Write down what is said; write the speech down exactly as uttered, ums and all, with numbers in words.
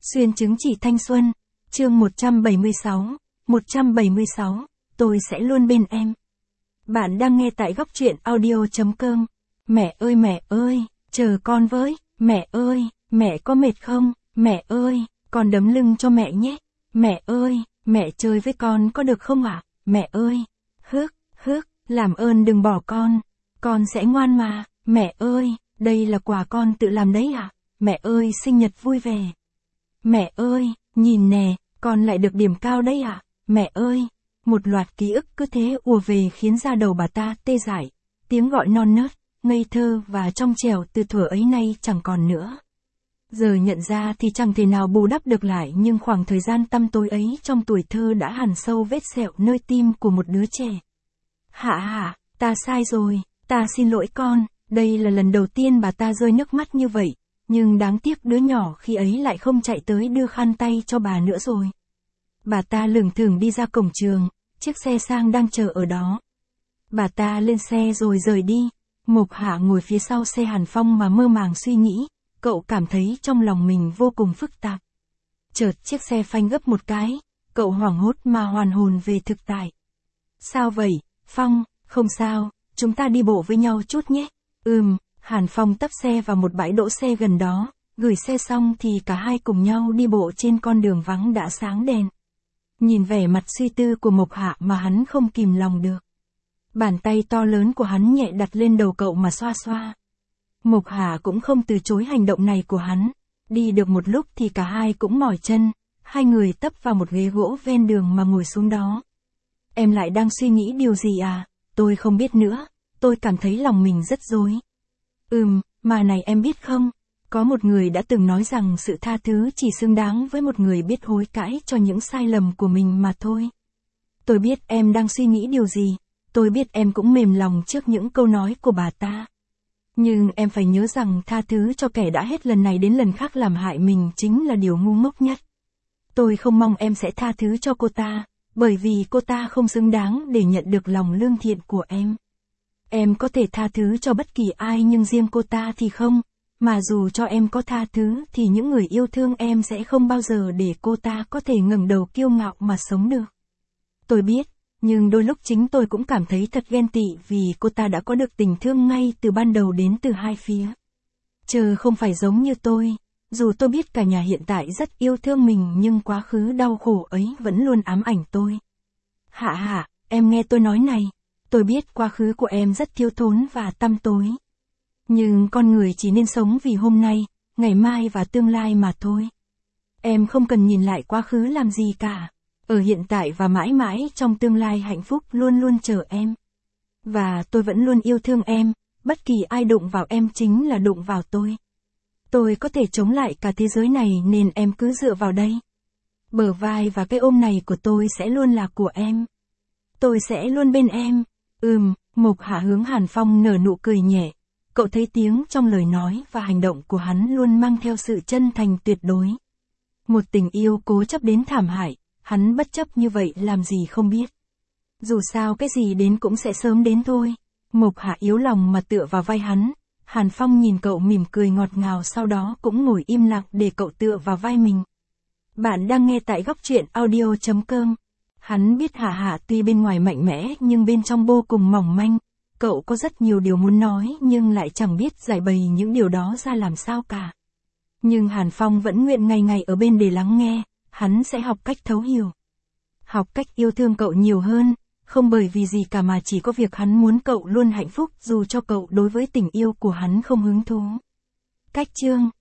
Xuyên chứng chỉ thanh xuân, chương một trăm bảy mươi sáu, một trăm bảy mươi sáu, tôi sẽ luôn bên em. Bạn đang nghe tại góc truyện audio chấm com. Mẹ ơi mẹ ơi, chờ con với, mẹ ơi, mẹ có mệt không, mẹ ơi, con đấm lưng cho mẹ nhé, mẹ ơi, mẹ chơi với con có được không ạ, mẹ ơi, hước, hước, làm ơn đừng bỏ con, con sẽ ngoan mà, mẹ ơi, đây là quà con tự làm đấy ạ, mẹ ơi sinh nhật vui vẻ. Mẹ ơi, nhìn nè, con lại được điểm cao đấy ạ, mẹ ơi. Một loạt ký ức cứ thế ùa về khiến da đầu bà ta tê dại, tiếng gọi non nớt, ngây thơ và trong trẻo từ thuở ấy nay chẳng còn nữa. Giờ nhận ra thì chẳng thể nào bù đắp được lại, nhưng khoảng thời gian tăm tối ấy trong tuổi thơ đã hằn sâu vết sẹo nơi tim của một đứa trẻ. Hạ hạ, ta sai rồi, ta xin lỗi con, đây là lần đầu tiên bà ta rơi nước mắt như vậy, nhưng đáng tiếc đứa nhỏ khi ấy lại không chạy tới đưa khăn tay cho bà nữa rồi. Bà ta lững thững đi ra cổng trường, chiếc xe sang đang chờ ở đó. Bà ta lên xe rồi rời đi, Mộc Hạ ngồi phía sau xe Hàn Phong mà mơ màng suy nghĩ, cậu cảm thấy trong lòng mình vô cùng phức tạp. Chợt chiếc xe phanh gấp một cái, cậu hoảng hốt mà hoàn hồn về thực tại. Sao vậy, Phong, không sao, chúng ta đi bộ với nhau chút nhé. Ừm, Hàn Phong tấp xe vào một bãi đỗ xe gần đó, gửi xe xong thì cả hai cùng nhau đi bộ trên con đường vắng đã sáng đèn. Nhìn vẻ mặt suy tư của Mộc Hạ mà hắn không kìm lòng được. Bàn tay to lớn của hắn nhẹ đặt lên đầu cậu mà xoa xoa. Mộc Hạ cũng không từ chối hành động này của hắn. Đi được một lúc thì cả hai cũng mỏi chân, hai người tấp vào một ghế gỗ ven đường mà ngồi xuống đó. Em lại đang suy nghĩ điều gì à? Tôi không biết nữa, tôi cảm thấy lòng mình rất rối. Ừm, mà này em biết không? Có một người đã từng nói rằng sự tha thứ chỉ xứng đáng với một người biết hối cải cho những sai lầm của mình mà thôi. Tôi biết em đang suy nghĩ điều gì, tôi biết em cũng mềm lòng trước những câu nói của bà ta. Nhưng em phải nhớ rằng tha thứ cho kẻ đã hết lần này đến lần khác làm hại mình chính là điều ngu ngốc nhất. Tôi không mong em sẽ tha thứ cho cô ta, bởi vì cô ta không xứng đáng để nhận được lòng lương thiện của em. Em có thể tha thứ cho bất kỳ ai nhưng riêng cô ta thì không. Mà dù cho em có tha thứ thì những người yêu thương em sẽ không bao giờ để cô ta có thể ngẩng đầu kiêu ngạo mà sống được. Tôi biết, nhưng đôi lúc chính tôi cũng cảm thấy thật ghen tị vì cô ta đã có được tình thương ngay từ ban đầu đến từ hai phía. Chờ không phải giống như tôi, dù tôi biết cả nhà hiện tại rất yêu thương mình nhưng quá khứ đau khổ ấy vẫn luôn ám ảnh tôi. Hạ hạ, em nghe tôi nói này, tôi biết quá khứ của em rất thiếu thốn và tăm tối. Nhưng con người chỉ nên sống vì hôm nay, ngày mai và tương lai mà thôi. Em không cần nhìn lại quá khứ làm gì cả. Ở hiện tại và mãi mãi trong tương lai hạnh phúc luôn luôn chờ em. Và tôi vẫn luôn yêu thương em, bất kỳ ai đụng vào em chính là đụng vào tôi. Tôi có thể chống lại cả thế giới này nên em cứ dựa vào đây. Bờ vai và cái ôm này của tôi sẽ luôn là của em. Tôi sẽ luôn bên em. Ừm, Mộc Hạ hướng Hàn Phong nở nụ cười nhẹ. Cậu thấy tiếng trong lời nói và hành động của hắn luôn mang theo sự chân thành tuyệt đối. Một tình yêu cố chấp đến thảm hại, hắn bất chấp như vậy làm gì không biết. Dù sao cái gì đến cũng sẽ sớm đến thôi. Mộc Hạ yếu lòng mà tựa vào vai hắn. Hàn Phong nhìn cậu mỉm cười ngọt ngào, sau đó cũng ngồi im lặng để cậu tựa vào vai mình. Bạn đang nghe tại góc truyện audio chấm com. Hắn biết Hạ Hạ tuy bên ngoài mạnh mẽ nhưng bên trong vô cùng mỏng manh. Cậu có rất nhiều điều muốn nói nhưng lại chẳng biết giải bày những điều đó ra làm sao cả. Nhưng Hàn Phong vẫn nguyện ngày ngày ở bên để lắng nghe, hắn sẽ học cách thấu hiểu. Học cách yêu thương cậu nhiều hơn, không bởi vì gì cả mà chỉ có việc hắn muốn cậu luôn hạnh phúc dù cho cậu đối với tình yêu của hắn không hứng thú. Cách chương